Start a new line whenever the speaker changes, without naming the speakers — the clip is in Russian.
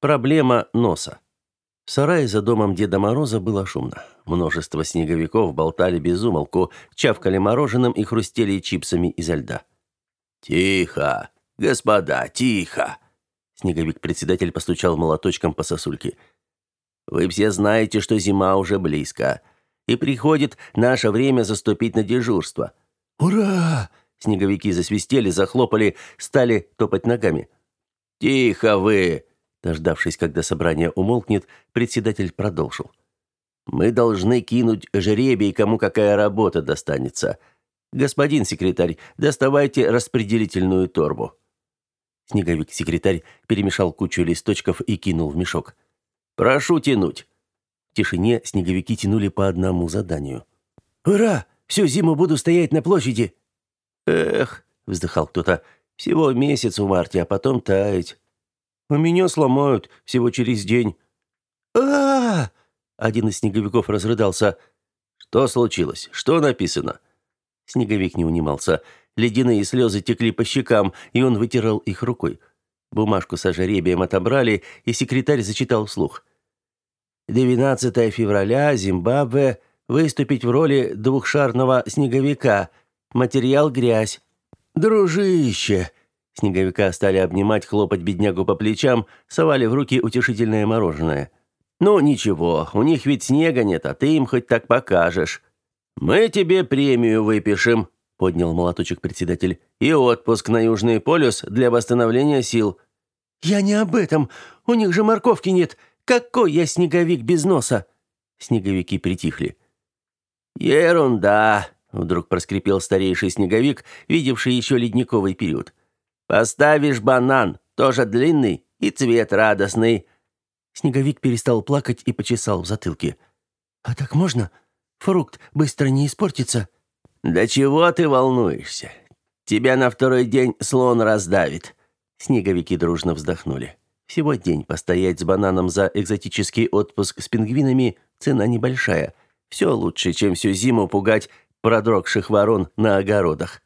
Проблема носа. В сарае за домом Деда Мороза было шумно. Множество снеговиков болтали без умолку, чавкали мороженым и хрустели чипсами изо льда. «Тихо! Господа, тихо!» Снеговик-председатель постучал молоточком по сосульке. «Вы все знаете, что зима уже близко, и приходит наше время заступить на дежурство». «Ура!» Снеговики засвистели, захлопали, стали топать ногами. «Тихо вы!» Дождавшись, когда собрание умолкнет, председатель продолжил. «Мы должны кинуть жребий, кому какая работа достанется. Господин секретарь, доставайте распределительную торбу». Снеговик-секретарь перемешал кучу листочков и кинул в мешок. «Прошу тянуть». В тишине снеговики тянули по одному заданию. «Ура! Всю зиму буду стоять на площади!» «Эх!» — вздыхал кто-то. «Всего месяц в марте, а потом таять. У меня сломают всего через день». А Один из снеговиков разрыдался. «Что случилось? Что написано?» Снеговик не унимался. Ледяные слезы текли по щекам, и он вытирал их рукой. Бумажку со жребием отобрали, и секретарь зачитал вслух. 12 февраля, Зимбабве. Выступить в роли двухшарного снеговика. Материал грязь. Дружище!» Снеговика стали обнимать, хлопать беднягу по плечам, совали в руки утешительное мороженое. «Ну ничего, у них ведь снега нет, а ты им хоть так покажешь». «Мы тебе премию выпишем», — поднял молоточек председатель, «и отпуск на Южный полюс для восстановления сил». «Я не об этом. У них же морковки нет. Какой я снеговик без носа?» Снеговики притихли. «Ерунда», — вдруг проскрипел старейший снеговик, видевший еще ледниковый период. «Поставишь банан, тоже длинный и цвет радостный». Снеговик перестал плакать и почесал в затылке. «А так можно? Фрукт быстро не испортится». «Да чего ты волнуешься? Тебя на второй день слон раздавит». Снеговики дружно вздохнули. Всего день постоять с бананом за экзотический отпуск с пингвинами – цена небольшая. Все лучше, чем всю зиму пугать продрогших ворон на огородах.